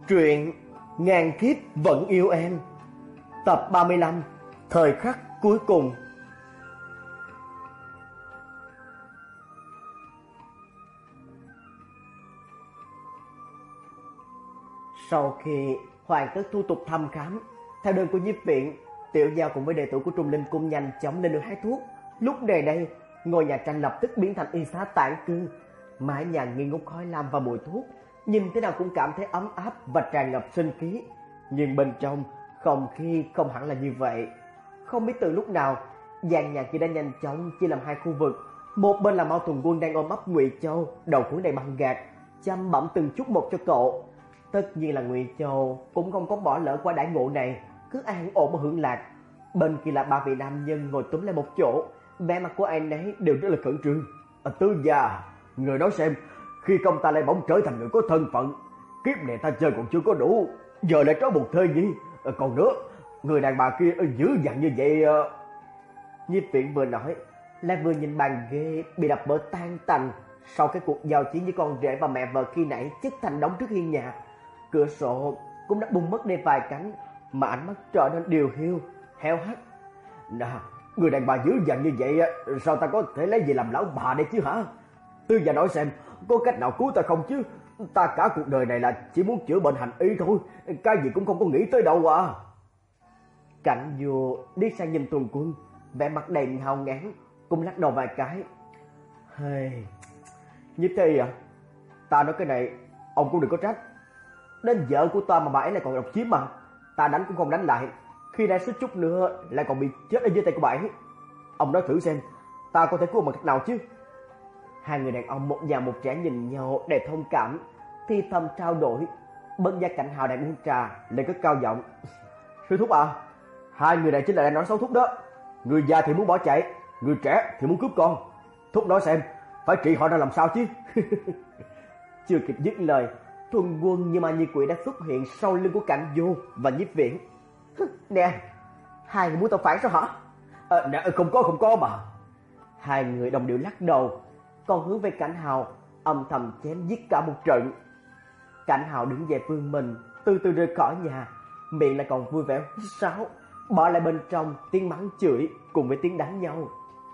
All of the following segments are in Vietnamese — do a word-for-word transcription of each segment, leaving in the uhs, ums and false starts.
Truyện Ngàn Kiếp Vẫn Yêu Em, tập ba mươi lăm, thời khắc cuối cùng. Sau khi hoàn tất thủ tục thăm khám, theo đơn của nhiếp viện, Tiểu Giao cùng với đệ tử của Trung Linh Cung nhanh chóng lên được hái thuốc. Lúc này đây, ngôi nhà tranh lập tức biến thành y xá tản cư, mái nhà nghi ngút khói lam và mùi thuốc, nhìn thế nào cũng cảm thấy ấm áp và tràn ngập sinh khí. Nhưng bên trong không khí không hẳn là như vậy. Không biết từ lúc nào, gian nhà kia đã nhanh chóng chia làm hai khu vực. Một bên là Mao Tùng Quân đang ôm ấp Ngụy Châu, đầu cuốn đầy băng gạc, chăm bẩm từng chút một cho cậu. Tất nhiên là Ngụy Châu cũng không có bỏ lỡ qua đãi ngộ này, cứ an ổn mà hưởng lạc. Bên kia là ba vị nam nhân ngồi túm lại một chỗ, vẻ mặt của ai nấy đều rất là khẩn trương. À, Tư già, người nói xem, khi công ta lại bỗng trở thành người có thân phận, kiếp này ta chơi còn chưa có đủ, giờ lại có một thê nhi. À, còn nữa, người đàn bà kia dữ dằn như vậy. Uh... Nhiếp viện vừa nói, lại vừa nhìn bàn ghế bị đập vỡ tan tành sau cái cuộc giao chiến với con rể và mẹ vợ khi nãy chất thành đống trước hiên nhà. Cửa sổ cũng đã bung mất đi vài cánh, mà ánh mắt trở nên điều hiu, heo hắt. Nè, người đàn bà dữ dằn như vậy, sao ta có thể lấy gì làm lão bà đây chứ hả? Tư già nói xem, có cách nào cứu ta không chứ? Ta cả cuộc đời này là chỉ muốn chữa bệnh hành y thôi, cái gì cũng không có nghĩ tới đâu à. Cảnh vua đi sang nhìn Tuần Quân, vẻ mặt đầy ngao ngán, cũng lắc đầu vài cái. Hey, như thế à? Ta nói cái này, ông cũng đừng có trách. Đến vợ của ta mà bà ấy lại còn độc chiếm mà, ta đánh cũng không đánh lại, khi đã suýt chút nữa lại còn bị chết ở dưới tay của bà ấy. Ông nói thử xem, ta có thể cứu bằng cách nào chứ? Hai người đàn ông một già một trẻ nhìn nhau đầy thông cảm, thì thầm trao đổi. Bên gia Cảnh Hào đang uống trà lên cất cao giọng. Sư thúc à, hai người này chính là đang nói xấu thúc đó. Người già thì muốn bỏ chạy, người trẻ thì muốn cướp con. Thúc nói xem, phải trị họ ra làm sao chứ? Chưa kịp dứt lời, Tuần Quân như ma như quỷ đã xuất hiện sau lưng của Cảnh Vô và Nhiếp Viễn. Nè, hai người muốn tao phản sao hả? À, nè, không có không có mà. Hai người đồng điệu lắc đầu, còn hướng về Cảnh Hào âm thầm chém giết cả một trận. Cảnh Hào đứng dậy vươn mình, từ từ rời khỏi nhà, miệng lại còn vui vẻ huýt sáo, bỏ lại bên trong tiếng mắng chửi cùng với tiếng đánh nhau.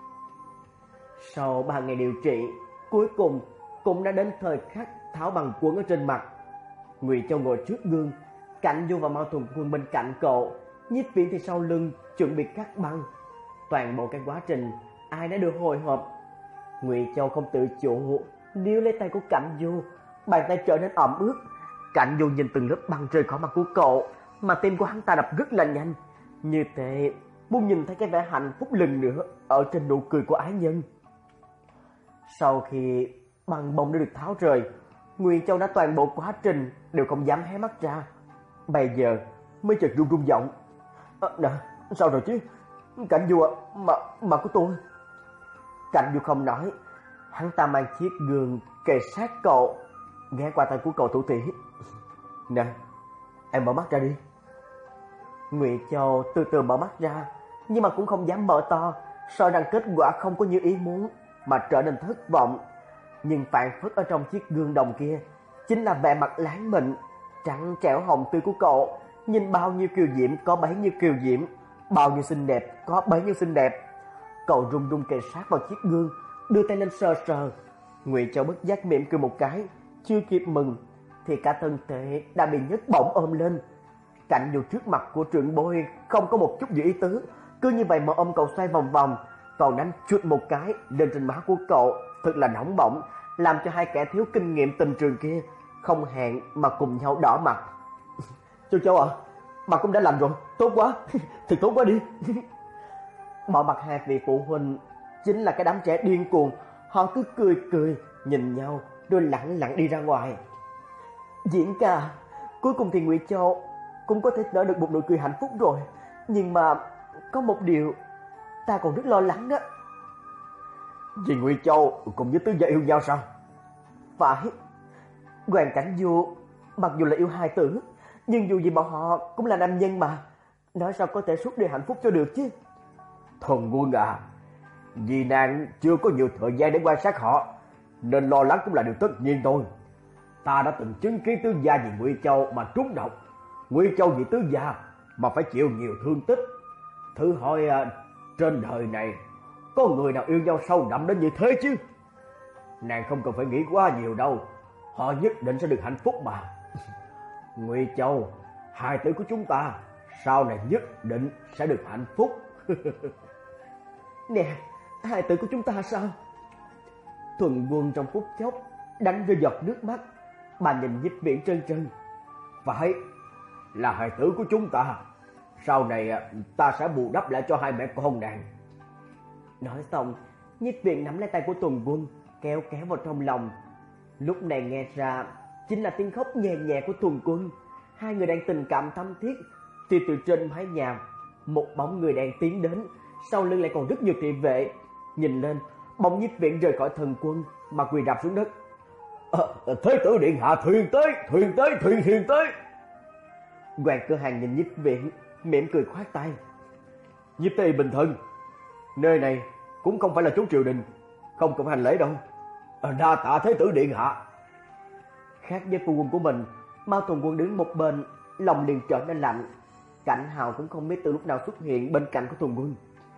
Sau ba ngày điều trị, cuối cùng cũng đã đến thời khắc tháo bằng quần ở trên mặt. Ngụy Châu ngồi trước gương, Cảnh Vô và Mao Tùng Quân bên cạnh cậu, Nhiếp Viễn thì sau lưng chuẩn bị cắt băng. Toàn bộ cái quá trình ai đã được hồi hộp. Ngụy Châu không tự chủ níu lấy tay của Cảnh Vô, bàn tay trở nên ẩm ướt. Cảnh Vô nhìn từng lớp băng rơi khỏi mặt của cậu, mà tim của hắn ta đập rất là nhanh, như thế muốn nhìn thấy cái vẻ hạnh phúc lần nữa ở trên nụ cười của ái nhân. Sau khi băng bông đã được tháo rời, Ngụy Châu đã toàn bộ quá trình đều không dám hé mắt ra, bây giờ mới chợt run run giọng. À, nè, sao rồi chứ? Cảnh Vô à, mà mà của tôi. Cảnh Vô không nói, hắn ta mang chiếc gương kề sát cậu, ghé qua tay của cậu thủ tỷ. Nè, em mở mắt ra đi. Ngụy Châu từ từ mở mắt ra, nhưng mà cũng không dám mở to, sợ rằng kết quả không có như ý muốn mà trở nên thất vọng. Nhưng phản phất ở trong chiếc gương đồng kia chính là vẻ mặt láng mịn, trắng trẻo hồng tươi của cậu, nhìn bao nhiêu kiều diễm có bấy nhiêu kiều diễm, bao nhiêu xinh đẹp có bấy nhiêu xinh đẹp. Cậu run run kề sát vào chiếc gương, đưa tay lên sờ sờ. Ngụy Châu bất giác mỉm cười một cái, chưa kịp mừng thì cả thân thể đã bị nhấc bổng ôm lên. Cảnh Vô trước mặt của trưởng bối không có một chút gì ý tứ, cứ như vậy mà ôm cậu xoay vòng vòng, còn đánh chuột một cái lên trên má của cậu, thật là nóng bỏng, làm cho hai kẻ thiếu kinh nghiệm tình trường kia không hẹn mà cùng nhau đỏ mặt. Châu Châu à, bà cũng đã làm rồi, tốt quá, thật tốt quá đi. Bỏ mặt hai vị phụ huynh chính là cái đám trẻ điên cuồng, họ cứ cười cười nhìn nhau rồi lẳng lặng đi ra ngoài. Diễn ca, cuối cùng thì Ngụy Châu cũng có thể đỡ được một nụ cười hạnh phúc rồi, nhưng mà có một điều ta còn rất lo lắng đó. Vì Ngụy Châu cùng với Tứ gia yêu nhau sao? Phải. Hoàng Cảnh Vô mặc dù là yêu hai tử, nhưng dù gì bọn họ cũng là nam nhân mà, nói sao có thể suốt đời hạnh phúc cho được chứ? Thần Quân à, vì nàng chưa có nhiều thời gian để quan sát họ, nên lo lắng cũng là điều tất nhiên thôi. Ta đã từng chứng kiến tứ gia vì Ngụy Châu mà trúng độc, Ngụy Châu vì tứ gia mà phải chịu nhiều thương tích. Thử hỏi à, trên đời này có người nào yêu nhau sâu đậm đến như thế chứ? Nàng không cần phải nghĩ quá nhiều đâu, họ nhất định sẽ được hạnh phúc mà. Ngụy Châu, hài tử của chúng ta sau này nhất định sẽ được hạnh phúc. Nè, hài tử của chúng ta sao? Thuần Quân trong phút chốc đánh rơi giọt nước mắt. Bà nhìn Nhiếp Viễn trân trân. Phải, là hài tử của chúng ta. Sau này ta sẽ bù đắp lại cho hai mẹ con nàng. Nói xong, Nhiếp Viễn nắm lấy tay của Thuần Quân, kéo kéo vào trong lòng. Lúc này nghe ra chính là tiếng khóc nhẹ nhẹ của Thuần Quân. Hai người đang tình cảm thắm thiết, thì từ trên mái nhà một bóng người đang tiến đến, sau lưng lại còn rất nhiều thị vệ. Nhìn lên, bóng Nhiếp Viễn rời khỏi Thần Quân mà quỳ rạp xuống đất. À, Thế tử điện hạ, thuyền tới, thuyền tới, thuyền thuyền tới. Hoàng Cơ Hàn nhìn Nhiếp Viễn, mỉm cười khoát tay. Nhiếp Tây bình thân, nơi này cũng không phải là chỗ triều đình, không cần hành lễ đâu. À, đa tạ thế tử điện hạ. Khác với phu quân của mình, Mao Thuần Quân đứng một bên, lòng liền trở nên lạnh. Cảnh Hào cũng không biết từ lúc nào xuất hiện bên cạnh của Thuần Quân.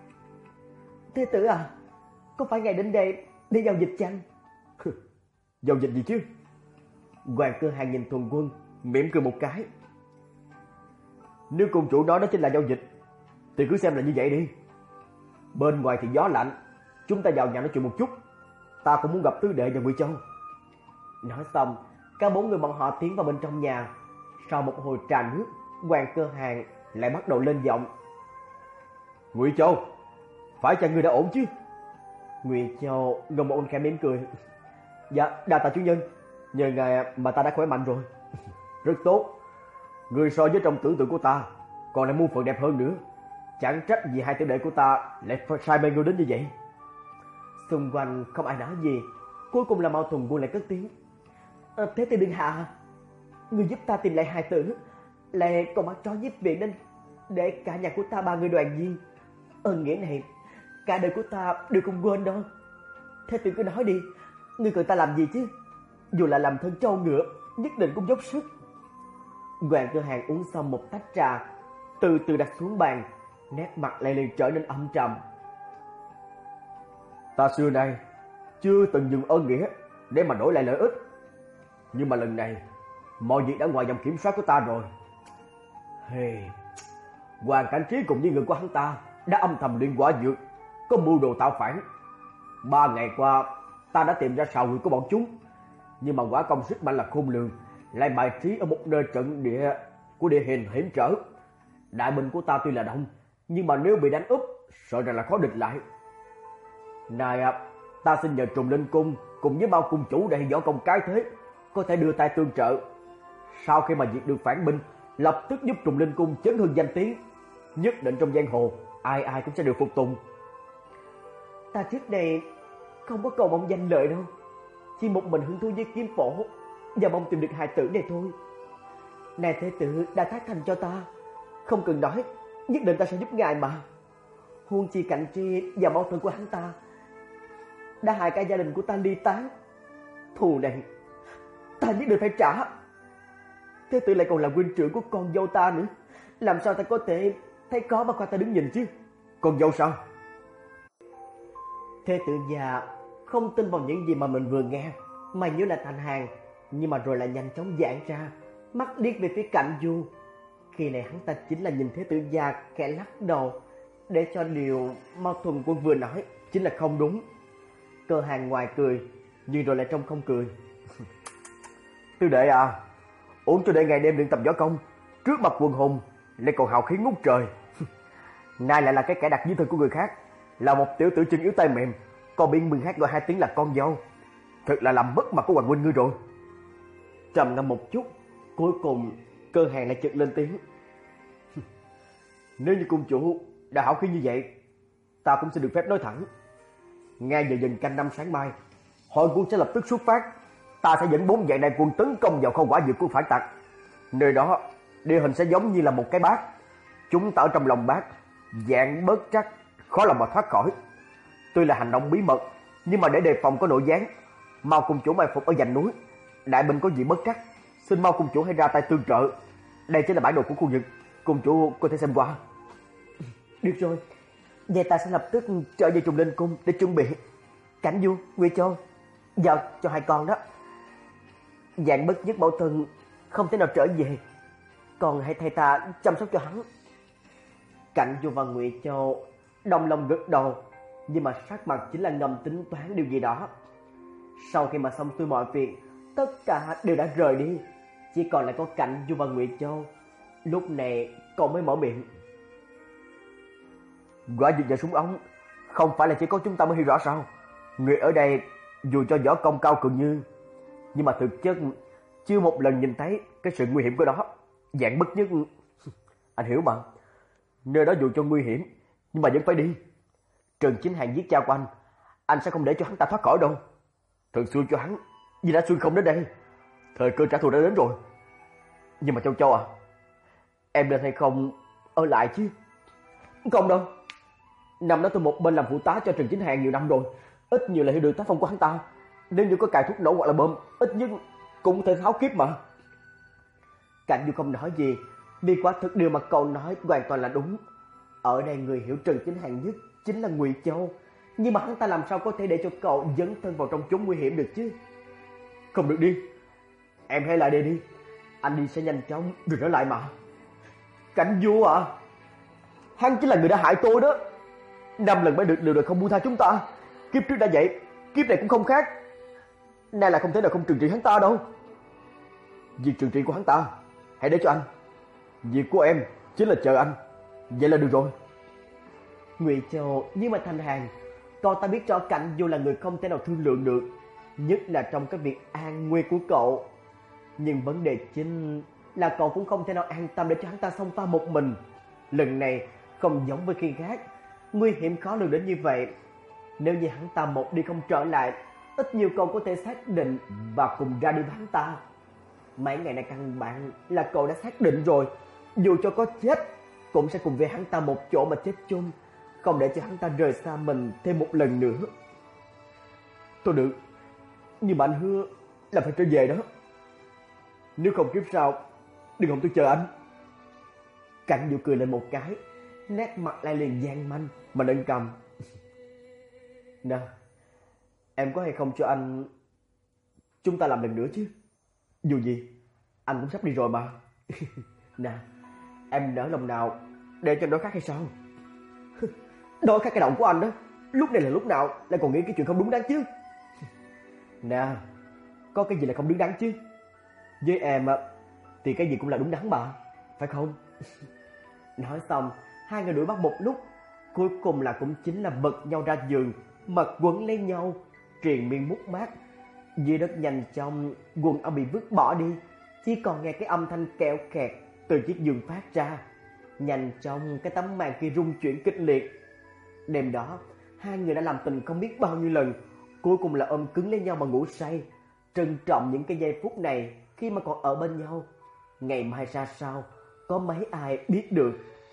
Thế tử à, có phải ngài đến đây để giao dịch chăng? Giao dịch gì chứ? Hoàng Cơ Hàn nhìn Thuần Quân, mỉm cười một cái. Nếu cung chủ nói đó chính là giao dịch, thì cứ xem là như vậy đi. Bên ngoài thì gió lạnh, chúng ta vào nhà nói chuyện một chút. Ta cũng muốn gặp tứ đệ và Ngụy Châu. Nói xong, cả bốn người bọn họ tiến vào bên trong nhà. Sau một hồi trà nước, Hoàng Cơ Hàn lại bắt đầu lên giọng. Ngụy Châu, phải chăng ngươi đã ổn chứ? Ngụy Châu ngầm một ôn khẽ mỉm cười. Dạ, đa tạ chủ nhân, nhờ ngài mà ta đã khỏe mạnh rồi. Rất tốt, ngươi so với trong tưởng tượng của ta còn lại muôn phần đẹp hơn nữa. Chẳng trách vì hai tiểu đệ của ta lại sai mê ngươi đến như vậy. Xung quanh không ai nói gì. Cuối cùng là Mao Thuần Quân lại cất tiếng. À, thế thì đừng hạ, ngươi giúp ta tìm lại hài tử, lại còn bắt trói Nhiếp Viễn nên để cả nhà của ta ba người đoàn viên. Ơn nghĩa này cả đời của ta đều không quên đâu. Thế thì cứ nói đi, ngươi cần ta làm gì chứ? Dù là làm thân trâu ngựa, nhất định cũng dốc sức. Hoàng Cơ Hàn uống xong một tách trà, từ từ đặt xuống bàn, nét mặt lại liền trở nên âm trầm. Ta xưa nay chưa từng dùng ơn nghĩa để mà đổi lại lợi ích, nhưng mà lần này mọi việc đã ngoài vòng kiểm soát của ta rồi. Hey, Hoàng Cảnh Trí cùng với người của hắn ta đã âm thầm luyện quả dược, có mưu đồ tạo phản. Ba ngày qua ta đã tìm ra sào huyệt của bọn chúng, nhưng mà quả công sức mạnh là khôn lường, lại bài trí ở một nơi trận địa của địa hình hiểm trở. Đại binh của ta tuy là đông, nhưng mà nếu bị đánh úp, sợ rằng là khó địch lại. Này à, ta xin nhờ Trùng Linh Cung cùng với Mao cung chủ để võ công cái thế, có thể đưa tay tương trợ. Sau khi mà diệt được phản binh, lập tức giúp Trùng Linh Cung chấn hưng danh tiếng, nhất định trong giang hồ ai ai cũng sẽ được phục tùng. Ta trước đây không có cầu mong danh lợi đâu, chỉ một mình hứng thú với kiếm phổ và mong tìm được hài tử này thôi. Này thế tử đã thác thành cho ta, không cần nói, nhất định ta sẽ giúp ngài mà. Huống chi Cảnh Tri và mâu thuẫn của hắn ta đã hại cả gia đình của ta ly tán, thù này ta nhất định phải trả. Thế tử lại còn là huynh trưởng của con dâu ta nữa, làm sao ta có thể thấy có mà qua ta đứng nhìn chứ? Con dâu sao? Thế tử già không tin vào những gì mà mình vừa nghe, mà nhớ là thành hàng, nhưng mà rồi lại nhanh chóng giãn ra, mắt liếc về phía Cảnh Du. Khi này hắn ta chính là nhìn Thế tử già khẽ lắc đầu, để cho điều Mao Thuần Quân vừa nói chính là không đúng. Cơ Hàng ngoài cười, nhưng rồi lại trong không cười. Tư đệ à, uống cho đệ ngày đêm luyện tập võ công, trước mặt quần hùng lại còn hào khí ngút trời. Nay lại là cái kẻ đặt dưới thân của người khác, là một tiểu tử chân yếu tay mềm, còn bị người khác gọi hai tiếng là con dâu, thật là làm mất mặt của hoàng huynh ngươi rồi. Trầm ngâm một chút, cuối cùng Cơ Hàng lại chợt lên tiếng. Nếu như cung chủ đã hảo khí như vậy, ta cũng sẽ được phép nói thẳng. Ngay giờ dần canh năm sáng mai, hội quân sẽ lập tức xuất phát. Ta sẽ dẫn bốn vạn đại quân tấn công vào kho quả dược của phản tặc. Nơi đó địa hình sẽ giống như là một cái bát, chúng ta ở trong lòng bát, dạng bớt chắc, khó lòng mà thoát khỏi. Tuy là hành động bí mật, nhưng mà để đề phòng có nội gián, Mao cung chủ mai phục ở dãy núi, đại binh có gì bất trắc, xin mau cung chủ hãy ra tay tương trợ. Đây chính là bản đồ của khu vực, cung chủ có thể xem qua. Được rồi, vậy ta sẽ lập tức trở về Trùng Linh cung để chuẩn bị. Cảnh Du, Nguy Châu, giao cho hai con đó. Dạng bất nhất mẫu thân không thể nào trở về, còn hãy thay ta chăm sóc cho hắn. Cảnh Du và Ngụy Châu đồng lòng gật đầu, nhưng mà sắc mặt chính là ngầm tính toán điều gì đó. Sau khi mà xong xuôi mọi việc, tất cả đều đã rời đi, chỉ còn lại có Cảnh Du và Ngụy Châu. Lúc này cậu mới mở miệng. Quả việc và súng ống không phải là chỉ có chúng ta mới hiểu rõ sao? Người ở đây dù cho võ công cao cường như, nhưng mà thực chất chưa một lần nhìn thấy cái sự nguy hiểm của đó. Dạng bất nhất, anh hiểu mà. Nơi đó dù cho nguy hiểm nhưng mà vẫn phải đi. Trần Chính Hàng giết cha của anh, anh sẽ không để cho hắn ta thoát khỏi đâu. Thường xui cho hắn vì đã xui không đến đây. Thời cơ trả thù đã đến rồi. Nhưng mà Châu Châu à, em nên hay không ở lại chứ? Không đâu. Năm đó tôi một bên làm phụ tá cho Trần Chính Hàng nhiều năm rồi, ít nhiều là hiểu được tác phong của hắn ta. Nếu như có cài thuốc nổ hoặc là bom, ít nhất cũng có thể tháo kiếp mà. Cảnh Du không nói gì, vì quả thực điều mà cậu nói hoàn toàn là đúng. Ở đây người hiểu Trần Chính Hàng nhất chính là Ngụy Châu, nhưng mà hắn ta làm sao có thể để cho cậu dấn thân vào trong chốn nguy hiểm được chứ? Không được đi, em hãy lại đây đi, anh đi sẽ nhanh chóng rồi trở lại mà. Cảnh Du à, hắn chính là người đã hại tôi đó. Năm lần mới được lừa được không buông tha chúng ta. Kiếp trước đã vậy, kiếp này cũng không khác. Nay là không thể nào không trừng trị hắn ta đâu. Việc trừng trị của hắn ta hãy để cho anh. Việc của em chính là chờ anh. Vậy là được rồi. Ngụy Châu nhưng mà thành hàng, cậu ta biết rõ Cảnh Du là người không thể nào thương lượng được, nhất là trong cái việc an nguy của cậu. Nhưng vấn đề chính là cậu cũng không thể nào an tâm để cho hắn ta xông pha một mình. Lần này không giống với khi khác, nguy hiểm khó lường đến như vậy. Nếu như hắn ta một đi không trở lại, ít nhiều cậu có thể xác định và cùng ra đi với hắn ta. Mấy ngày nay căn bản là cậu đã xác định rồi, dù cho có chết cũng sẽ cùng với hắn ta một chỗ mà chết chung, không để cho hắn ta rời xa mình thêm một lần nữa. Thôi được, nhưng mà anh hứa là phải trở về đó. Nếu không kiếp sau đừng hòng tôi chờ anh. Cảnh Du cười lên một cái, nét mặt lại liền gian manh mà nâng cầm. Nè, em có hay không cho anh chúng ta làm lần nữa chứ? Dù gì anh cũng sắp đi rồi mà. Nè, em nỡ lòng nào để cho nó khác hay sao? Đó khác cái động của anh đó, lúc này là lúc nào lại còn nghĩ cái chuyện không đúng đắn chứ? Nè, có cái gì là không đúng đắn chứ? Với em thì cái gì cũng là đúng đắn mà, phải không? Nói xong, hai người đuổi bắt một lúc, cuối cùng là cũng chính là vật nhau ra giường, mặt quấn lấy nhau, triền miên mút mát. Dưới đất nhanh chóng, quần áo bị vứt bỏ đi, chỉ còn nghe cái âm thanh kẹo kẹt từ chiếc giường phát ra. Nhanh chóng cái tấm màn kia rung chuyển kịch liệt. Đêm đó, hai người đã làm tình không biết bao nhiêu lần, cuối cùng là ôm cứng lấy nhau mà ngủ say. Trân trọng những cái giây phút này khi mà còn ở bên nhau. Ngày mai ra sao, có mấy ai biết được.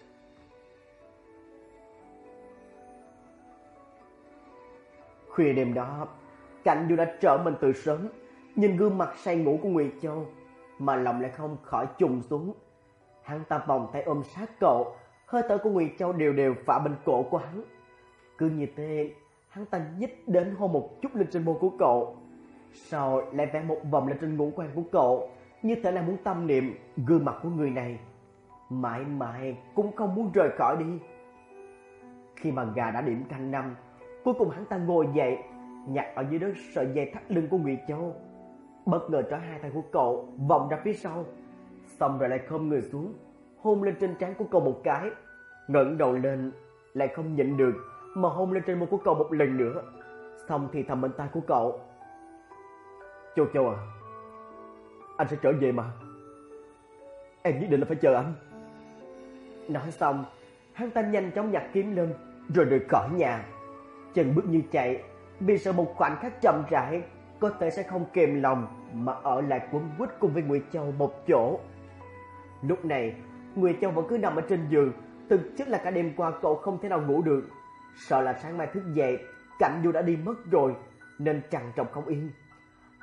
Khuya đêm đó, Cảnh Du đã trở mình từ sớm, nhìn gương mặt say ngủ của Ngụy Châu mà lòng lại không khỏi trùng xuống. Hắn ta vòng tay ôm sát cậu, hơi thở của Ngụy Châu đều đều phả bên cổ của hắn. Cứ như thế, hắn ta nhích đến hôn một chút lên trên môi của cậu, sau lại vẽ một vòng lên trên ngũ quan của cậu, như thể là muốn tâm niệm gương mặt của người này mãi mãi cũng không muốn rời khỏi đi. Khi mà gà đã điểm canh năm, cuối cùng hắn ta ngồi dậy, nhặt ở dưới đất sợi dây thắt lưng của Ngụy Châu, bất ngờ trói hai tay của cậu vòng ra phía sau, xong rồi lại khom người xuống, hôn lên trên trán của cậu một cái, ngẩng đầu lên lại không nhịn được mà hôn lên trên môi của cậu một lần nữa, xong thì thầm bên tai của cậu. Châu Châu à, anh sẽ trở về mà, em nhất định là phải chờ anh. Nói xong, hắn ta nhanh chóng nhặt kiếm lên rồi rời khỏi nhà, chân bước như chạy, vì sợ một khoảnh khắc chậm rãi có thể sẽ không kềm lòng mà ở lại quấn quýt cùng với Ngụy Châu một chỗ. Lúc này, Ngụy Châu vẫn cứ nằm ở trên giường, thực chất là cả đêm qua cậu không thể nào ngủ được, sợ là sáng mai thức dậy Cảnh Du đã đi mất rồi nên trằn trọc không yên.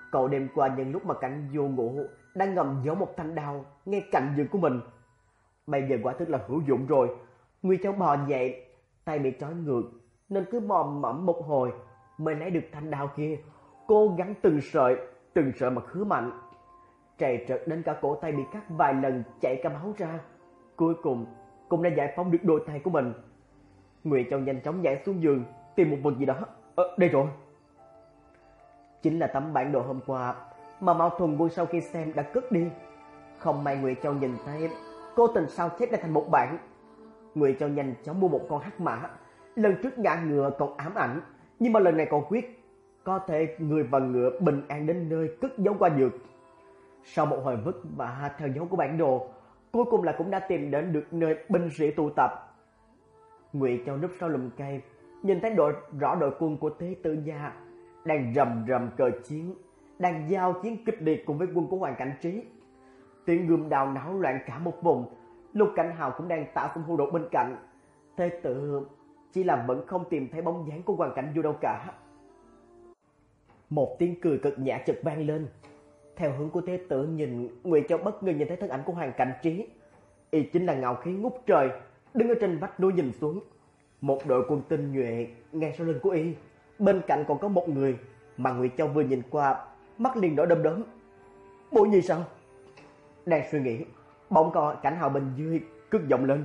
Cậu đêm qua nhân lúc mà Cảnh vô ngủ đang ngầm giấu một thanh đao ngay cạnh giường của mình. Bây giờ quả thực là hữu dụng rồi. Ngụy Châu bò dậy, tay bị trói ngược nên cứ mò mẫm một hồi mới lấy được thanh đao kia, cố gắng từng sợi, từng sợi mà khứa mạnh. Trầy trật đến cả cổ tay bị cắt vài lần chảy cả máu ra. Cuối cùng cũng đã giải phóng được đôi tay của mình. Ngụy Châu nhanh chóng nhảy xuống giường tìm một vật gì đó. Ờ, đây rồi. Chính là tấm bản đồ hôm qua mà Mao Thuần Quân sau khi xem đã cất đi. Không may Ngụy Châu nhìn thấy, cố tình sao chép ra thành một bản. Ngụy Châu nhanh chóng mua một con hắc mã. Lần trước ngã ngựa còn ám ảnh, nhưng mà lần này còn quyết có thể người và ngựa bình an đến nơi cất giấu qua dược. Sau một hồi vất vả theo dấu của bản đồ, cuối cùng là cũng đã tìm đến được nơi binh sĩ tụ tập. Ngụy Châu núp sau lùm cây, nhìn thấy đội rõ đội quân của Thế Tử gia đang rầm rầm cờ chiến, đang giao chiến kịch liệt cùng với quân của Hoàng Cảnh Trí. Tiếng gươm đao náo loạn cả một vùng. Lục Cảnh Hào cũng đang tạo xung hô đột bên cạnh. Thế Tử chỉ là vẫn không tìm thấy bóng dáng của Hoàng Cảnh Du đâu cả. Một tiếng cười cực nhã chợt vang lên. Theo hướng của Thế Tử nhìn, Ngụy Châu bất ngờ nhìn thấy thân ảnh của Hoàng Cảnh Trí. Y chính là ngạo khí ngút trời, đứng ở trên vách núi nhìn xuống. Một đội quân tinh nhuệ ngay sau lưng của Y, bên cạnh còn có một người mà Ngụy Châu vừa nhìn qua, mắt liền đỏ đom đóm. Bố Nhi sao? Đang suy nghĩ, bỗng có Cảnh Hào bên dưới cất giọng lên.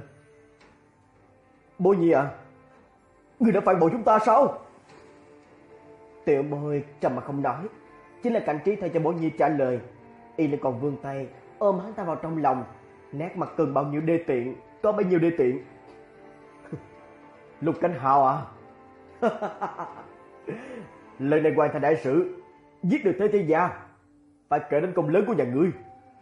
Bố Nhi à, người đã phản bội chúng ta sao? Tiểu Bôi trầm mà không nói. Chính là Cảnh Trí thay cho Bố Nhi trả lời. Y lại còn vươn tay ôm hắn ta vào trong lòng, nét mặt cần bao nhiêu đê tiện có bấy nhiêu đê tiện. Lục Cảnh Hào à, lần này hoàn thành đại sự, giết được Thế Tử gia, phải kể đến công lớn của nhà ngươi.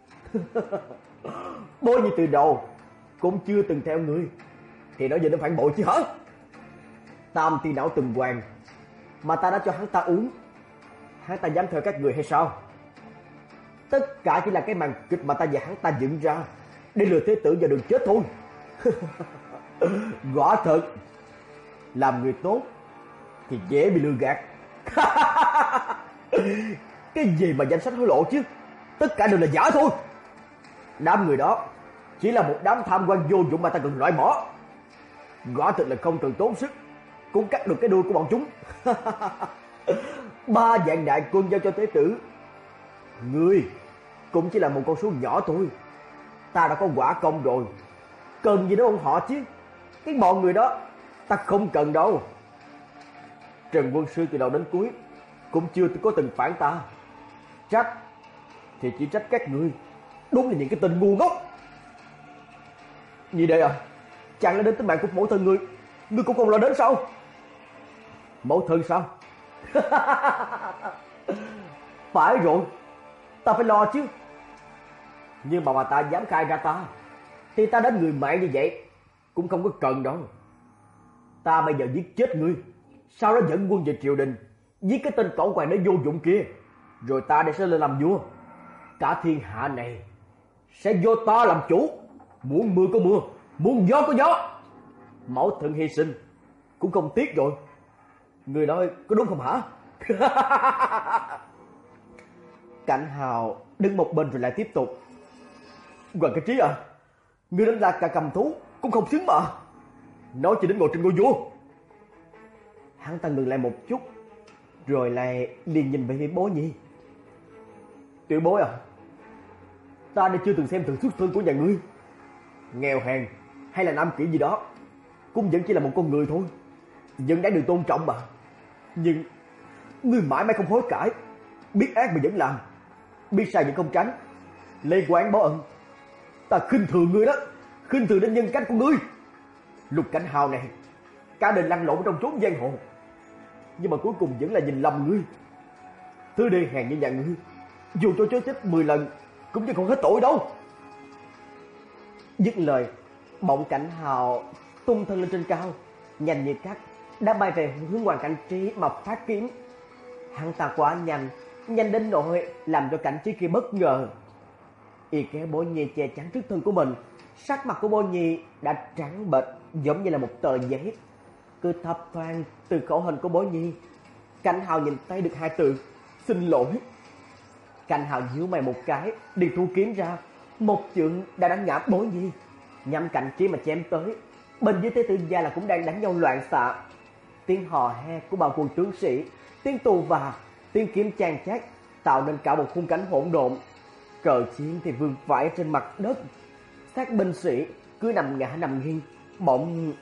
Bố Nhi từ đầu cũng chưa từng theo ngươi, thì nói giờ nó phản bội chứ hả? Tam Tiên Đảo từng hoàng mà ta đã cho hắn ta uống, hắn ta dám theo các người hay sao? Tất cả chỉ là cái màn kịch mà ta và hắn ta dựng ra để lừa Thế Tử vào đường chết thôi. Quả thật, làm người tốt thì dễ bị lừa gạt. Cái gì mà danh sách hối lộ chứ, tất cả đều là giả thôi. Đám người đó chỉ là một đám tham quan vô dụng mà ta cần loại bỏ. Quả thật là không cần tốn sức cũng cắt được cái đuôi của bọn chúng. Ba vạn đại quân giao cho Thế Tử, ngươi cũng chỉ là một con số nhỏ thôi. Ta đã có quả công rồi, cần gì nữa ông họ chứ? Cái bọn người đó ta không cần đâu. Trần Quân Sư từ đầu đến cuối cũng chưa có từng phản ta. Trách thì chỉ trách các ngươi, đúng là những cái tên ngu ngốc. Như đây à, chẳng lẽ đến tính mạng của mẫu thân ngươi, ngươi cũng không lo đến sao? Mẫu thân sao? Phải rồi, ta phải lo chứ. Nhưng mà mà ta dám khai ra ta, thì ta đến người mẹ như vậy cũng không có cần đâu. Ta bây giờ giết chết ngươi, sau đó dẫn quân về triều đình, giết cái tên cẩu hoàng đế vô dụng kia, rồi ta để sẽ lên làm vua. Cả thiên hạ này sẽ do ta làm chủ. Muốn mưa có mưa, muốn gió có gió. Mẫu thân hy sinh cũng không tiếc rồi. Người nói có đúng không hả? Cảnh Hào đứng một bên rồi lại tiếp tục. Hoàng Cảnh Trí à, ngươi đánh ra cả cầm thú cũng không xứng mà. Nói chỉ đến ngồi trên ngôi vua. Hắn ta ngừng lại một chút, rồi lại liền nhìn về phía Bố Nhi. Tiểu Bối à, ta đã chưa từng xem thường xuất thân của nhà ngươi. Nghèo hèn hay là nam kỷ gì đó cũng vẫn chỉ là một con người thôi, vẫn đáng được tôn trọng mà. Nhưng ngươi mãi mãi không hối cải, biết ác mà vẫn làm, biết sai vẫn không tránh, lấy oán báo ân. Ta khinh thường ngươi đó, khinh thường đến nhân cách của ngươi. Lục Cảnh Hào này cả đời lăn lộn trong chốn giang hồ, nhưng mà cuối cùng vẫn là nhìn lầm ngươi. Thứ đê hèn như nhà ngươi, dù cho chối chết mười lần cũng chứ không hết tội đâu. Dứt lời, bỗng Cảnh Hào tung thân lên trên cao, nhanh như cắt đã bay về hướng Hoàng Cảnh Trí mà phát kiếm. Hắn ta quá nhanh, nhanh đến nỗi làm cho Cảnh Trí kia bất ngờ. Y kéo Bố Nhi che chắn trước thân của mình, sắc mặt của Bố Nhi đã trắng bệch giống như là một tờ giấy. Cứ thấp thoáng từ khẩu hình của Bố Nhi, Cảnh Hào nhìn thấy được hai từ xin lỗi. Cảnh Hào nhíu mày một cái, đi thu kiếm ra, một chưởng đã đánh ngã Bối Nhi, nhắm Cảnh Trí mà chém tới. Bên dưới Thế Tử gia là cũng đang đánh nhau loạn xạ. Tiếng hò he của bao quân tướng sĩ, tiếng tù và, tiếng kiếm chan chát tạo nên cả một khung cảnh hỗn độn. Cờ chiến thì vương vãi trên mặt đất, xác binh sĩ cứ nằm ngã nằm nghiêng. Bỗng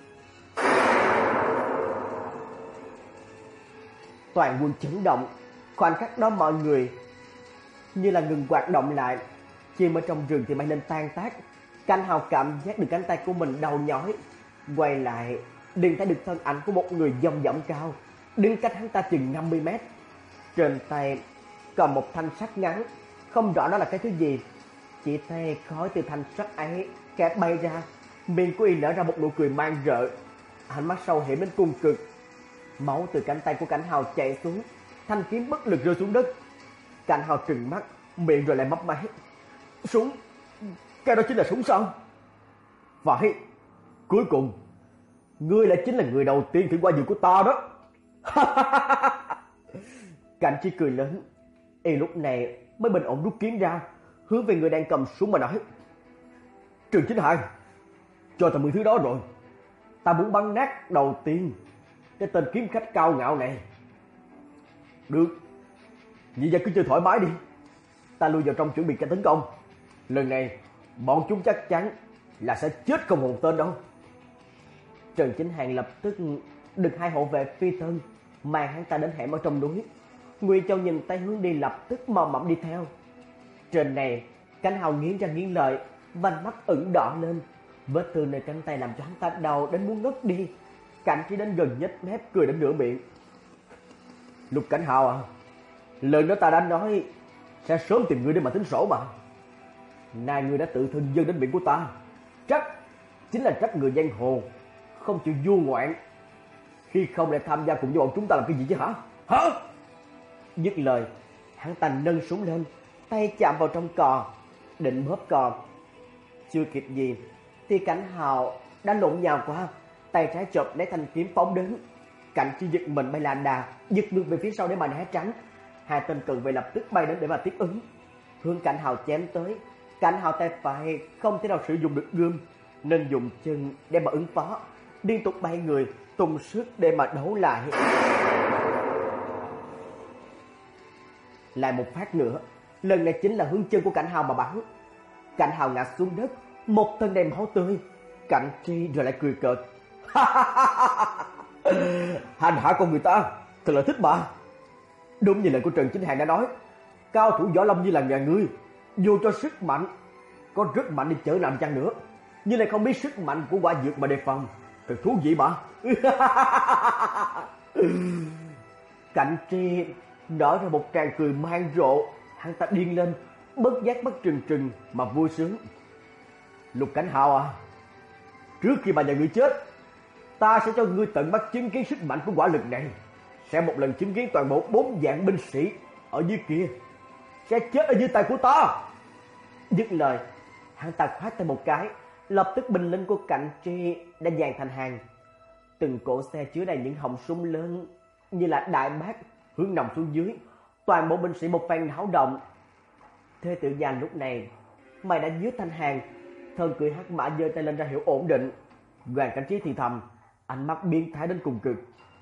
toàn quân chấn động. Khoảnh khắc đó mọi người như là ngừng hoạt động lại. Chim ở trong rừng thì bay lên tan tác. Cảnh Hào cảm giác được cánh tay của mình đau nhói, quay lại liền thấy được thân ảnh của một người dông dỏng cao, đứng cách hắn ta chừng năm mươi mét. Trên tay cầm một thanh sắt ngắn, không rõ nó là cái thứ gì. Chỉ thấy khói từ thanh sắt ấy khẽ bay ra, miệng của y nở ra một nụ cười man rợ, ánh mắt sâu hiểm đến cùng cực. Máu từ cánh tay của Cảnh Hào chảy xuống, thanh kiếm bất lực rơi xuống đất. Cảnh Hào trừng mắt, miệng rồi lại mấp máy. Súng, cái đó chính là súng sao? Phải, cuối cùng ngươi lại chính là người đầu tiên thử qua giường của ta đó. Cảnh Trí cười lớn. Y lúc này mới bình ổn rút kiếm ra, hướng về người đang cầm súng mà nói: Trường Chính Hải, cho ta mười thứ đó rồi. Ta muốn bắn nát đầu tiên cái tên kiếm khách cao ngạo này. Được, vậy giờ cứ chơi thoải mái đi. Ta lui vào trong chuẩn bị cả tấn công. Lần này bọn chúng chắc chắn là sẽ chết không hồn tên đâu. Trần Chính Hàng lập tức được hai hộ vệ phi tân mang hắn ta đến hẻm ở trong núi. Ngụy Châu nhìn tay hướng đi lập tức mò mẫm đi theo. Trên này, Cảnh Hào nghiến răng nghiến lợi, vành mắt ửng đỏ lên, vết thương nơi cánh tay làm cho hắn ta đau đến muốn ngất đi. Cảnh Trí đến gần nhếch mép cười đến nửa miệng. Lục Cảnh Hào à, lần đó ta đã nói sẽ sớm tìm ngươi để mà tính sổ mà. Nay ngươi đã tự thân dâng đến miệng của ta, trách chính là trách người giang hồ không chịu du ngoạn, khi không lại tham gia cùng với bọn chúng ta làm cái gì chứ hả? Hả? Dứt lời, hắn ta nâng súng lên, tay chạm vào trong cò, định bóp cò. Chưa kịp gì thì Cảnh Hào đã lộn nhào qua, tay trái chộp lấy thanh kiếm phóng đến. Cảnh Trí giật mình bay làn đà, giật ngược về phía sau để mà né tránh. Hai tên cận vệ lập tức bay đến để mà tiếp ứng, hướng Cảnh Hào chém tới. Cảnh Hào tay phải không thể nào sử dụng được gươm, nên dùng chân để mà ứng phó, liên tục bay người tung sức để mà đấu lại. Lại một phát nữa, lần này chính là hướng chân của Cảnh Hào mà bắn. Cảnh Hào ngã xuống đất, một thân đầy máu tươi. Cảnh Trí rồi lại cười cợt. Hành hạ con người ta thật là thích mà. Đúng như lời của Trần Chính Hàng đã nói, cao thủ võ lâm như là nhà ngươi, dù cho sức mạnh có rất mạnh đi chở làm chăng nữa, nhưng lại không biết sức mạnh của quả dược mà đề phòng, thật thú vị mà. Cảnh Trí nở ra một tràng cười man rộ, hắn ta điên lên, bất giác bất trừng trừng mà vui sướng. Lục Cảnh Hào à, trước khi mà nhà ngươi chết, ta sẽ cho ngươi tận mắt chứng kiến sức mạnh của quả lực này, sẽ một lần chứng kiến toàn bộ bốn vạn binh sĩ ở dưới kia sẽ chết ở dưới tay của ta. Dứt lời, hắn ta khoát tay một cái, lập tức binh lính của Cảnh Trí đã dàn thành hàng. Từng cỗ xe chứa đầy những họng súng lớn như là đại bác hướng nòng xuống dưới, toàn bộ binh sĩ một phen náo động. Thế Tử gia lúc này mày đã dưới thành hàng, thân cười hắc mã giơ tay lên ra hiệu ổn định. Hoàng Cảnh Trí thì thầm, ánh mắt biến thái đến cùng cực.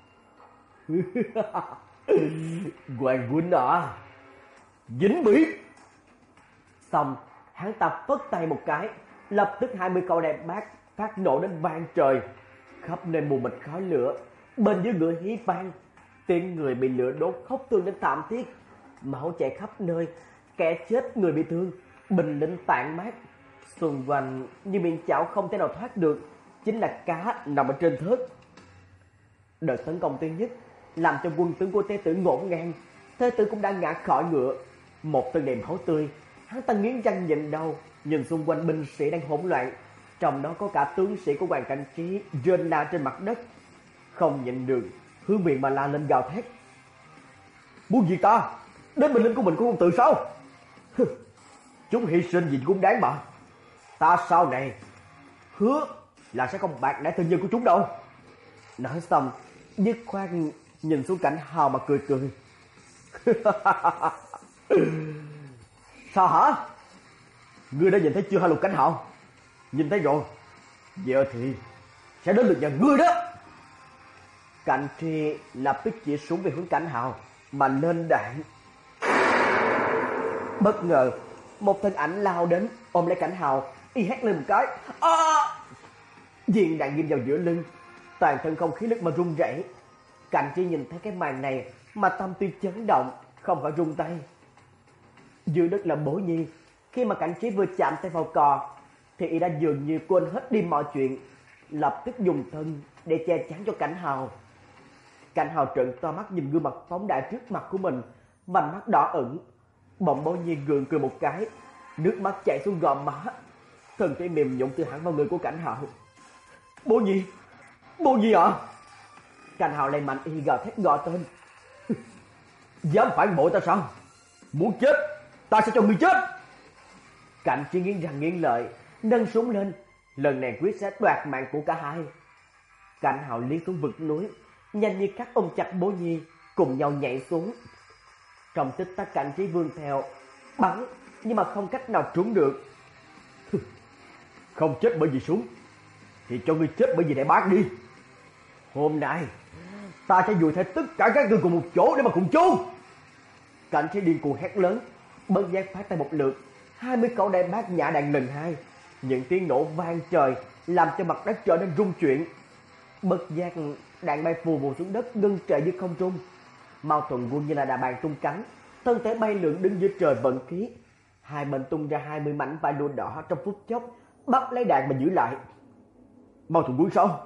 Hoàng huynh à, dính bị. Xong, hắn ta phất tay một cái, lập tức hai mươi câu đẹp bát phát nổ đến vang trời, khắp nơi mù mịt khói lửa. Bên dưới ngựa hí vang, tiếng người bị lửa đốt khóc thương đến thảm thiết, máu chảy khắp nơi, kẻ chết người bị thương, binh lính tản mát. Xung quanh như miệng chảo không thể nào thoát được, chính là cá nằm ở trên thớt. Đợt tấn công thứ nhất làm cho quân tướng của Thế Tử ngổn ngang. Thế Tử cũng đã ngã khỏi ngựa, một thân đầy máu tươi. Hắn ta nghiến răng nhìn đầu, nhìn xung quanh binh sĩ đang hỗn loạn, trong đó có cả tướng sĩ của Hoàng Cảnh Trí rên la trên mặt đất, không nhịn được hướng miệng mà la lên gào thét. Muốn gì ta? Đến binh lính của mình cũng không tự sao? Chúng hy sinh gì cũng đáng mà. Ta sau này hứa là sẽ không bạc đãi thân nhân của chúng đâu. Nói xong, dứt khoát nhìn xuống Cảnh Hào mà cười cười. Sao hả? Ngươi đã nhìn thấy chưa hả Lục Cảnh Hạo? Nhìn thấy rồi. Giờ thì sẽ đến lượt nhà ngươi đó. Cảnh Tri lập tức chỉ súng về hướng Cảnh Hạo mà lên đạn. Bất ngờ, một thân ảnh lao đến ôm lấy Cảnh Hạo, y hét lên một cái. À! Viên đạn ghim vào giữa lưng, toàn thân không khí lực mà run rẩy. Cảnh Tri nhìn thấy cái màn này mà tâm tư chấn động, không khỏi run tay. Dưới đất là Bố Nhi, khi mà Cảnh Tri vừa chạm tay vào cò thì y đã dường như quên hết đi mọi chuyện, lập tức dùng thân để che chắn cho Cảnh Hạo. Cảnh Hạo trợn to mắt nhìn gương mặt phóng đại trước mặt của mình, vành mắt đỏ ửng. Bỗng Bố Nhi gượng cười một cái, nước mắt chảy xuống gò má, thân thể mềm nhũn từ hẳn vào người của Cảnh Hạo. Bố Nhi, Bố Nhi ạ! À? Cảnh Hạo lại mạnh y gào thét gọi tên. Dám phản bội ta sao? Muốn chết, ta sẽ cho ngươi chết! Cảnh Tri nghiến răng nghiến lợi, nâng súng lên, lần này quyết sẽ đoạt mạng của cả hai. Cảnh Hạo liếc xuống vực núi, nhanh như cắt ôm chặt Bố Nhi, cùng nhau nhảy xuống. Trong tích tắc Cảnh Tri vươn theo, bắn nhưng mà không cách nào trúng được. Không chết bởi vì súng, thì cho ngươi chết bởi vì đại bác đi. Hôm nay ta sẽ dùi theo tất cả các ngươi cùng một chỗ để mà cùng chôn. Cảnh Tri điên cuồng hét lớn, bất giác phát tay một lượt, hai mươi khẩu đại bác nhả đạn lần hai. Những tiếng nổ vang trời làm cho mặt đất trở nên rung chuyển. Bất giác đạn bay phù phù xuống đất ngưng trệ dưới không trung. Mao Thuần Quân như là đà bàn tung cánh, thân thể bay lượn đứng dưới trời vận khí. Hai bên tung ra hai mươi mảnh vải lụa đỏ trong phút chốc, bắt lấy đạn mà giữ lại. Mao Thuần Quân sao?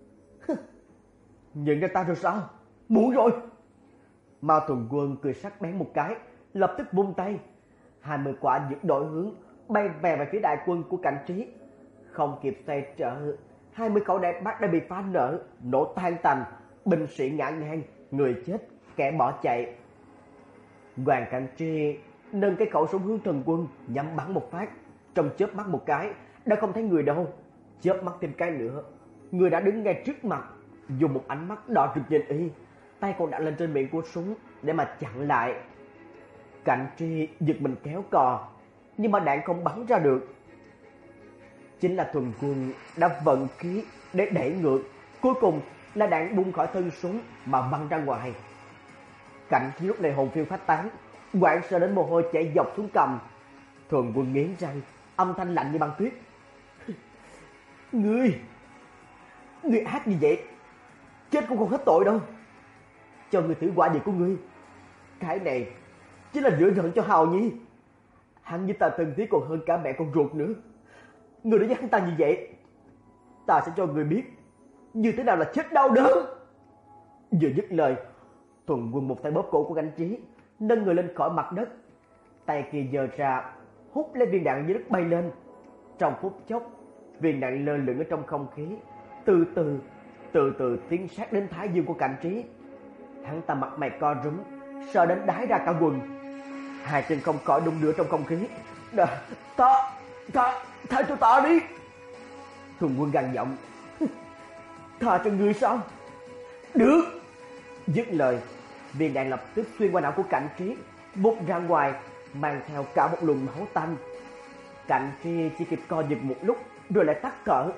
Nhận ra ta rồi sao? Muốn rồi. Mao Thuần Quân cười sắc bén một cái, lập tức vung tay. Hai mươi quả giật đổi hướng, bay về về phía đại quân của Cảnh Trí. Không kịp xoay trở, hai mươi khẩu đại bác đã bị phá nở, nổ tan tành, binh sĩ ngã ngang, người chết, kẻ bỏ chạy. Hoàng Cảnh Tri nâng cái khẩu súng hướng Trần Quân, nhắm bắn một phát, trong chớp mắt một cái đã không thấy người đâu. Chớp mắt thêm cái nữa, người đã đứng ngay trước mặt, dùng một ánh mắt đỏ rực nhìn y, tay còn đặt lên trên miệng của súng để mà chặn lại. Cảnh Tri giật mình kéo cò, nhưng mà đạn không bắn ra được. Chính là Thuần Quân đã vận khí để đẩy ngược, cuối cùng là đạn bung khỏi thân súng mà văng ra ngoài. Cảnh Tri lúc này hồn phiêu phách tán, hoảng sợ đến mồ hôi chảy dọc xuống cằm. Thuần Quân nghiến răng, âm thanh lạnh như băng tuyết. Ngươi, ngươi ác như vậy, chết cũng không hết tội đâu. Cho ngươi thử quả gì của ngươi. Cái này chính là rửa giận cho Hào Nhi. Hắn với ta thân thiết còn hơn cả mẹ con ruột nữa. Ngươi đã giết hắn ta như vậy, ta sẽ cho ngươi biết như thế nào là chết đau đớn. Vừa dứt lời, Thuần Quân một tay bóp cổ của Cảnh Trí, nâng người lên khỏi mặt đất, tay kia giơ ra hút lấy viên đạn dưới đất bay lên. Trong phút chốc, viên đạn lơ lửng ở trong không khí, từ từ từ từ tiến sát đến thái dương của Cảnh Trí. Hắn ta mặt mày co rúm, sợ đến đái ra cả quần, hai chân không khỏi đung đưa trong không khí. Đà, ta ta tha cho ta đi. Thuần Quân gằn giọng. Tha cho ngươi sao? Được. Dứt lời, viên đạn lập tức xuyên qua não của Cảnh Trí, vút ra ngoài, mang theo cả một luồng máu tanh. Cảnh Trí chỉ kịp co giật một lúc rồi lại tắt thở.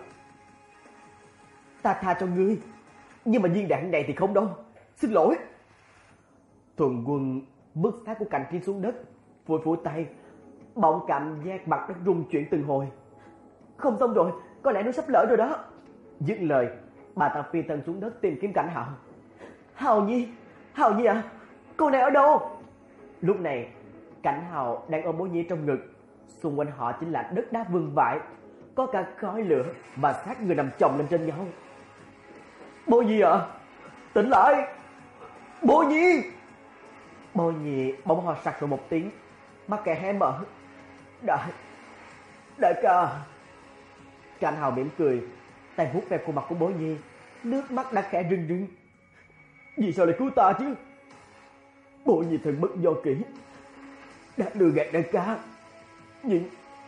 Ta tha cho ngươi, nhưng mà viên đạn này thì không đâu, xin lỗi. Thuần Quân bước sát của Cảnh Trí xuống đất, phủi phủi tay, bỗng cảm giác mặt đất rung chuyển từng hồi. Không xong rồi, có lẽ nó sắp lỡ rồi đó. Dứt lời, bà ta phi thân xuống đất tìm kiếm Cảnh Hạo. Hào Nhi, Hào Nhi à, cô này ở đâu? Lúc này, Cảnh Hạo đang ôm Bố Nhi trong ngực, xung quanh họ chính là đất đá vương vãi, có cả khói lửa và xác người nằm chồng lên trên nhau. Bố Nhi à, tỉnh lại, Bố Nhi. Bố Nhi bỗng ho sặc rồi một tiếng, mắt kẻ hé mở. Đại, đại ca. Cảnh Hạo mỉm cười, tay vuốt ve khuôn mặt của Bố Nhi, nước mắt đã khẽ rưng rưng. Vì sao lại cứu ta chứ? Bố Nhi thần bất do kỹ, đã đưa gạt đại ca. Nhưng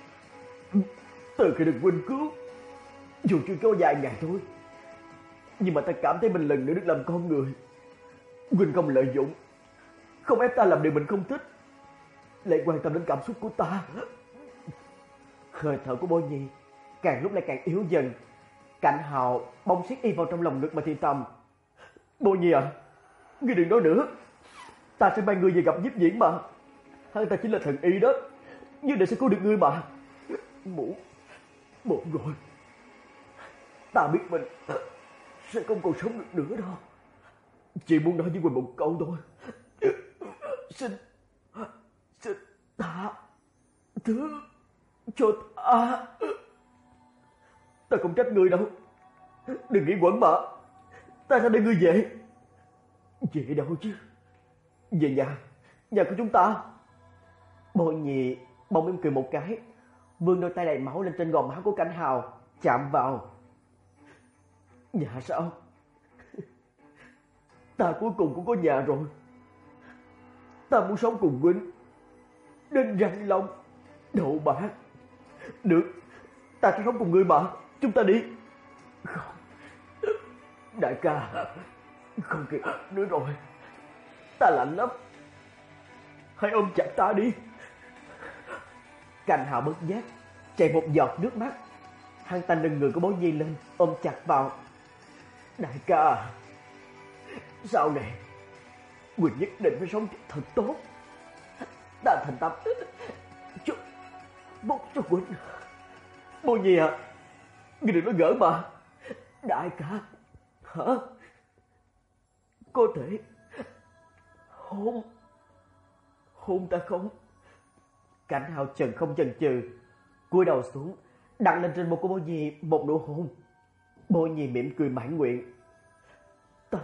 từ khi được huynh cứu, dù chưa có vài ngày thôi, nhưng mà ta cảm thấy mình lần nữa được làm con người. Huynh không lợi dụng, không ép ta làm điều mình không thích, lại quan tâm đến cảm xúc của ta. Hơi thở của Bôi Nhi càng lúc lại càng yếu dần. Cảnh Hào bông siết y vào trong lòng ngực mà thì thầm: Bôi Nhi à, ngươi đừng nói nữa, ta sẽ mang ngươi về gặp Nhiếp Viễn mà. Hắn ta chính là thần y đó, nhưng để sẽ cứu được ngươi mà. Mụ, muộn rồi. Ta biết mình sẽ không còn sống được nữa đâu. Chỉ muốn nói với Quỳnh một câu thôi. Xin, xin ta thứ cho ta. Ta không trách ngươi đâu, đừng nghĩ quẩn mà. Ta sẽ đưa ngươi về. Về đâu chứ? Về nhà, nhà của chúng ta. Bôi Nhi bỗng mỉm cười một cái, vươn đôi tay đầy máu lên trên gò má của Cảnh Hào, chạm vào. Nhà sao? Ta cuối cùng cũng có nhà rồi. Ta muốn sống cùng huynh đến răng long đậu bạc. Được, ta sẽ sống cùng ngươi mà. Chúng ta đi. Không, đại ca, không kịp nữa rồi. Ta lạnh lắm, hãy ôm chặt ta đi. Cảnh Hào bất giác chảy một giọt nước mắt. Hắn ta nâng người của Bối Nhi lên, ôm chặt vào. Đại ca, sau này Quỳnh nhất định phải sống thật tốt. Ta thành tâm chúc phúc cho Quỳnh. Bôi Nhi à, ngươi đừng nói gỡ mà. Đại ca, hả? Có thể hôn hôn ta không? Cảnh Hào chần không chần chừ, cúi đầu xuống, đặt lên trên môi của Bôi Nhi một nụ hôn. Bôi Nhi mỉm cười mãn nguyện. Ta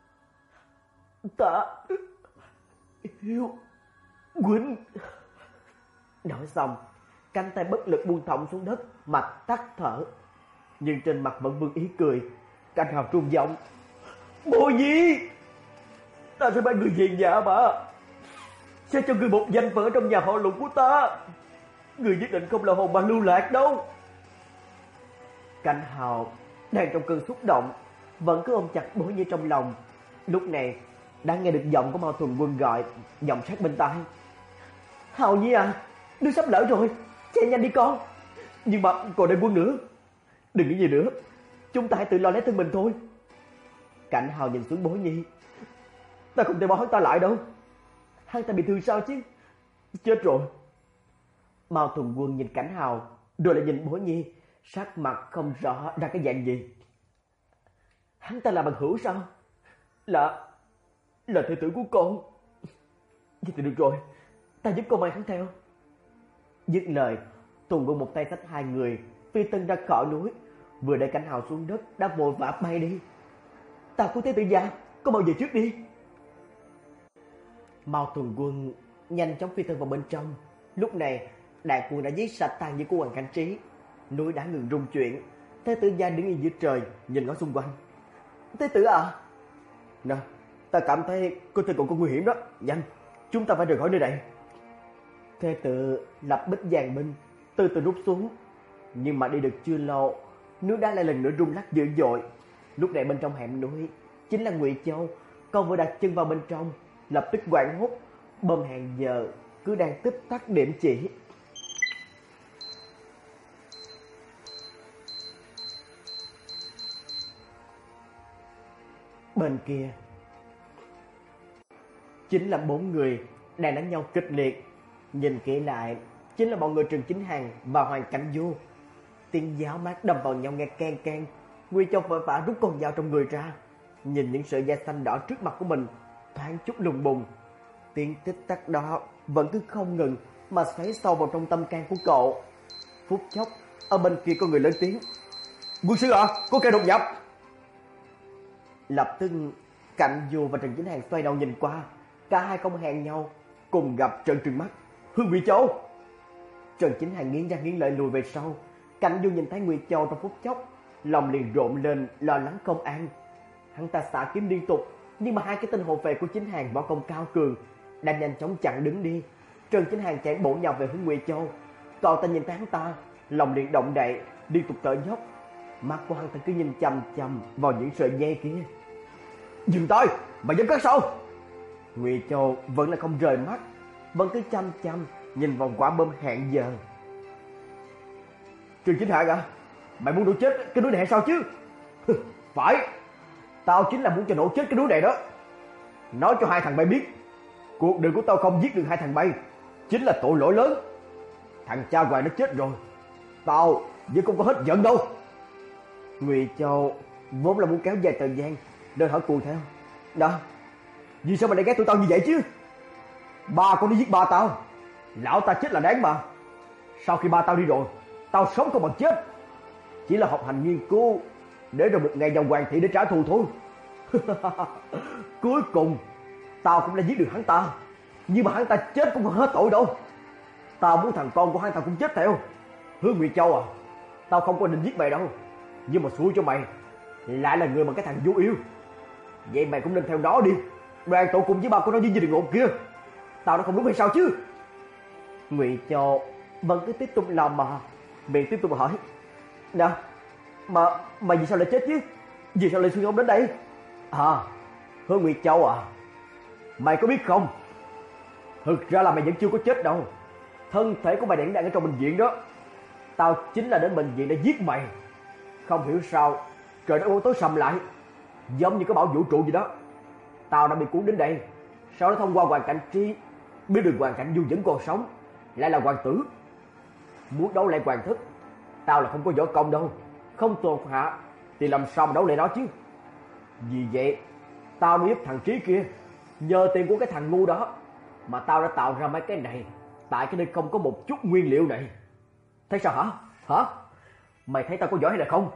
Ta yêu Quỳnh. Nói xong, cánh tay bất lực buông thõng xuống đất mà tắt thở, nhưng trên mặt vẫn vương ý cười. Cảnh Hào trung giọng: Bôi Nhi, ta sẽ mang người về nhà mà, sẽ cho người một danh phận ở trong nhà họ Lục của ta. Người nhất định không là hồn mà lưu lạc đâu. Cảnh Hào đang trong cơn xúc động, vẫn cứ ôm chặt Bôi Nhi trong lòng. Lúc này đã nghe được giọng của Mao Thuần Quân gọi, giọng sát bên tai: Hào Nhi à, nước sắp lỡ rồi, chạy nhanh đi con. Nhưng mà còn đây Quân nữa, đừng nghĩ gì nữa, chúng ta hãy tự lo lấy thân mình thôi. Cảnh Hào nhìn xuống Bối Nhi: Ta không thể bỏ hắn ta lại đâu. Hắn ta bị thương sao chứ? Chết rồi. Mao Thuần Quân nhìn Cảnh Hào, rồi lại nhìn Bối Nhi, sắc mặt không rõ ra cái dạng gì. Hắn ta là bằng hữu sao? Là Là thê tử của con. Vậy thì được rồi, ta giúp con mang hắn theo. Dứt lời, Tùng Quân một tay xách hai người phi tân ra khỏi núi, vừa để Cảnh Hào xuống đất đã vội vã bay đi. Ta của Thế Tử gia, con mau về trước đi. Mao Thuần Quân nhanh chóng phi tân vào bên trong. Lúc này đại quân đã giết sạch tàn dư của Hoàng Cảnh Trí, núi đã ngừng rung chuyển. Thế Tử gia đứng yên giữa trời, nhìn ngó xung quanh. Thế tử à? Nè, ta cảm thấy có thể còn có nguy hiểm đó. Nhanh, chúng ta phải rời khỏi nơi này. Thế tử lập bích dàn binh, từ từ rút xuống. Nhưng mà đi được chưa lâu, núi đá lại lần nữa rung lắc dữ dội. Lúc này bên trong hẻm núi chính là Ngụy Châu. Con vừa đặt chân vào bên trong, lập tức hoảng hốt. Bom hàng giờ cứ đang tích tắc điểm chỉ. Bên kia chính là bốn người đang đánh nhau kịch liệt. Nhìn kỹ lại, chính là bọn người Trần Chính Hàng và Hoàng Cảnh Du. Tiếng giáo mát đâm vào nhau nghe keng keng. Ngụy Châu vội vã rút con dao trong người ra, nhìn những sợi da xanh đỏ trước mặt của mình thoáng chút lùng bùng. Tiếng tích tắc đó vẫn cứ không ngừng mà xoáy sâu vào trong tâm can của cậu. Phút chốc, ở bên kia có người lớn tiếng: Quân sư ạ, à, có kẻ đột nhập. Lập tức Cảnh Du và Trần Chính Hàng xoay đầu nhìn qua, cả hai không hẹn nhau, cùng gặp trợn trừng mắt: Hương Ngụy Châu. Trần Chính Hàng nghiến răng nghiến lợi lùi về sau. Cảnh Du nhìn thấy Ngụy Châu trong phút chốc, lòng liền rộn lên lo lắng không an. Hắn ta xả kiếm liên tục, nhưng mà hai cái tên hộ vệ của Chính Hàng võ công cao cường đã nhanh chóng chặn đứng đi. Trần Chính Hàng chạy bổ nhào về hướng Ngụy Châu. Cậu ta nhìn thấy hắn ta, lòng liền động đậy, liên tục thở dốc. Mắt của hắn ta cứ nhìn chằm chằm vào những sợi dây kia. Dừng tay, mày dám cắt sao? Ngụy Châu vẫn là không rời mắt, vẫn cứ chăm chăm nhìn vào quả bom hẹn giờ. Trương Chính Hải à, mày muốn nổ chết cái núi này hay sao chứ? Phải, tao chính là muốn cho nổ chết cái núi này đó. Nói cho hai thằng bay biết, cuộc đời của tao không giết được hai thằng bay chính là tội lỗi lớn. Thằng cha Hoàng nó chết rồi, tao vẫn không có hết giận đâu. Ngụy Châu vốn là muốn kéo dài thời gian nên hỏi cụ theo. Đó, vì sao mày lại ghét tụi tao như vậy chứ? Ba con đi giết ba tao, lão ta chết là đáng mà. Sau khi ba tao đi rồi, tao sống không bằng chết. Chỉ là học hành nghiên cứu để rồi một ngày vào hoàng thị để trả thù thôi. Cuối cùng tao cũng đã giết được hắn ta, nhưng mà hắn ta chết cũng không hết tội đâu. Tao muốn thằng con của hắn ta cũng chết theo. Hứa Ngụy Châu à, tao không có định giết mày đâu, nhưng mà xui cho mày lại là người mà cái thằng vô yêu. Vậy mày cũng nên theo nó đi, đoàn tụ cùng với ba của nó với địa ngục kia. Tao nó không đúng hay sao chứ? Ngụy Châu vẫn cứ tiếp tục làm mà miệng tiếp tục hỏi. Nè, mà mà vì sao lại chết chứ? Vì sao lại xuyên không đến đây? À, Hứa Ngụy Châu à, mày có biết không, thực ra là mày vẫn chưa có chết đâu. Thân thể của mày đang ở trong bệnh viện đó. Tao chính là đến bệnh viện để giết mày. Không hiểu sao trời đất tối sầm lại, giống như cái bão vũ trụ gì đó. Tao đã bị cuốn đến đây, sau đó thông qua hoàn cảnh trí biết được hoàn cảnh Du vẫn còn sống, lại là hoàng tử. Muốn đấu lại hoàng thất, tao là không có võ công đâu, không tồn hạ thì làm sao mà đấu lại nó chứ. Vì vậy tao mới giúp thằng Trí kia, nhờ tiền của cái thằng ngu đó mà tao đã tạo ra mấy cái này tại cái nơi không có một chút nguyên liệu này. Thấy sao hả? Hả? Mày thấy tao có giỏi hay là không?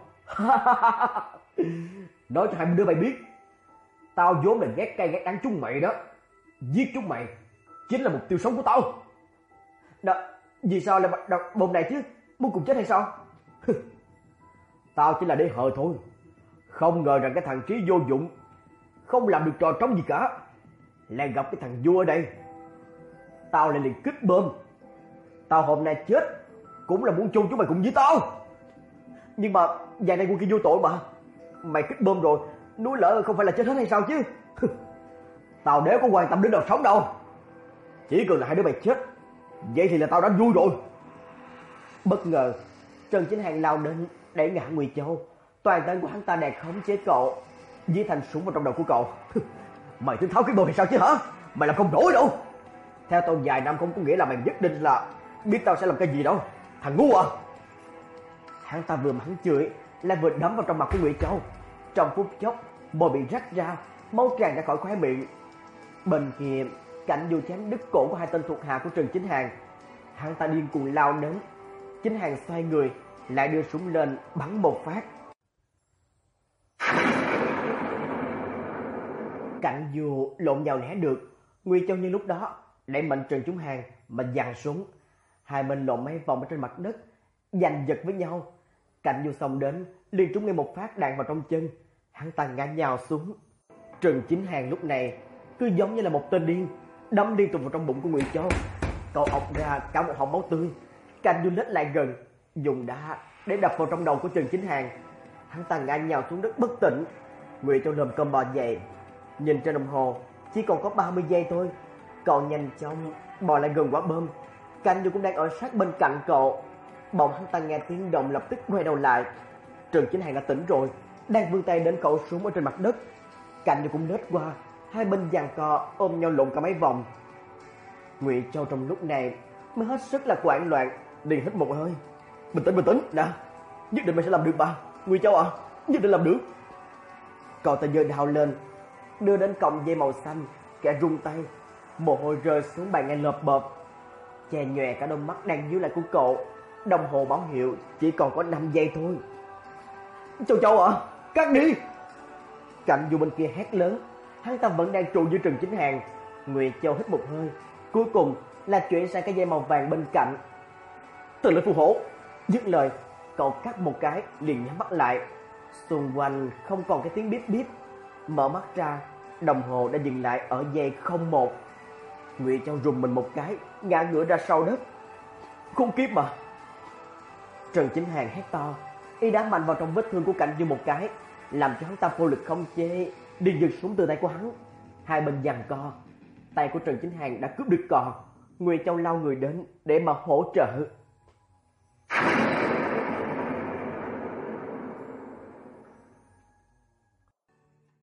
Nói cho hai đứa mày biết, tao vốn là ghét cay ghét đắng chúng mày đó. Giết chúng mày chính là mục tiêu sống của tao. Đó, vì sao lại đặt bom này chứ? Muốn cùng chết hay sao? Tao chỉ là để hờ thôi. Không ngờ rằng cái thằng Trí vô dụng, không làm được trò trống gì cả, lại gặp cái thằng vua ở đây. Tao lại liền kích bom. Tao hôm nay chết cũng là muốn chôn chúng mày cùng với tao. Nhưng mà vài này quân kia vô tội mà. Mày kích bom rồi, núi lở không phải là chết hết hay sao chứ? Tao đéo có quan tâm đến đời sống đâu. Chỉ cần là hai đứa mày chết, vậy thì là tao đã vui rồi. Bất ngờ Trần Chính Hàng lao đến đẩy ngã Ngụy Châu. Toàn thân của hắn ta đè khống chế cậu, dí thành súng vào trong đầu của cậu. Mày tính tháo cái bom hay sao chứ hả? Mày làm không nổi đâu. Theo tao vài năm không có nghĩa là mày nhất định là biết tao sẽ làm cái gì đâu, thằng ngu à. Hắn ta vừa mắng chửi lại vừa đấm vào trong mặt của Ngụy Châu. Trong phút chốc môi bị rách ra, máu tràn ra khỏi khóe miệng. Bên kia Cảnh Du chém đứt cổ của hai tên thuộc hạ của Trần Chính Hàng. Hắn ta điên cuồng lao đến. Chính Hàng xoay người lại đưa súng lên bắn một phát. Cảnh Du lộn nhào né được. Ngụy Châu như lúc đó đẩy mạnh Trần Chính Hàng mà giằng súng. Hai bên lộn mấy vòng ở trên mặt đất, giành giật với nhau. Cảnh Du xông đến liền trúng ngay một phát đạn vào trong chân. Hắn ta ngã nhào xuống. Trần Chính Hàng lúc này cứ giống như là một tên điên, đâm liên tục vào trong bụng của Ngụy Châu. Cậu ọc ra cả một họng máu tươi. Cảnh Du lết lại gần, dùng đá để đập vào trong đầu của Trần Chính Hàng. Hắn ta ngã nhào xuống đất bất tỉnh. Ngụy Châu lồm cồm bò dậy, nhìn trên đồng hồ chỉ còn có ba mươi giây thôi. Cậu nhanh chóng bò lại gần quả bom. Cảnh Du cũng đang ở sát bên cạnh cậu. Bỗng hắn ta nghe tiếng động, lập tức quay đầu lại. Trần Chính Hàng đã tỉnh rồi, đang vươn tay đến khẩu súng ở trên mặt đất. Cảnh Du cũng lết qua, hai bên giằng co ôm nhau lộn cả mấy vòng. Ngụy Châu trong lúc này mới hết sức là hoảng loạn, liền hít một hơi. Bình tĩnh, bình tĩnh, nè, nhất định mày sẽ làm được mà, Ngụy Châu à, nhất định làm được. Cậu ta giơ đao lên, đưa đến cọng dây màu xanh, kẻ rung tay, mồ hôi rơi xuống bàn ngay lợp bợp, che nhòe cả đôi mắt đang nhíu lại của cậu. Đồng hồ báo hiệu chỉ còn có năm giây thôi. Châu Châu à, cắt đi! Cảnh Du bên kia hét lớn. Hắn ta vẫn đang trụ dưới Trần Chính Hàng. Ngụy Châu hít một hơi, cuối cùng là chuyển sang cái dây màu vàng bên cạnh. Từ lệnh phù hộ. Dứt lời, cậu cắt một cái liền nhắm mắt lại. Xung quanh không còn cái tiếng bíp bíp. Mở mắt ra, đồng hồ đã dừng lại ở giây không một. Ngụy Châu rùng mình một cái, ngã ngửa ra sau đất. Khốn kiếp mà! Trần Chính Hàng hét to, y đá mạnh vào trong vết thương của Cảnh Du một cái, làm cho hắn ta vô lực không chế, liền giật súng từ tay của hắn. Hai bên giằng co, tay của Trần Chính Hàng đã cướp được cò. Ngụy Châu lao người đến để mà hỗ trợ.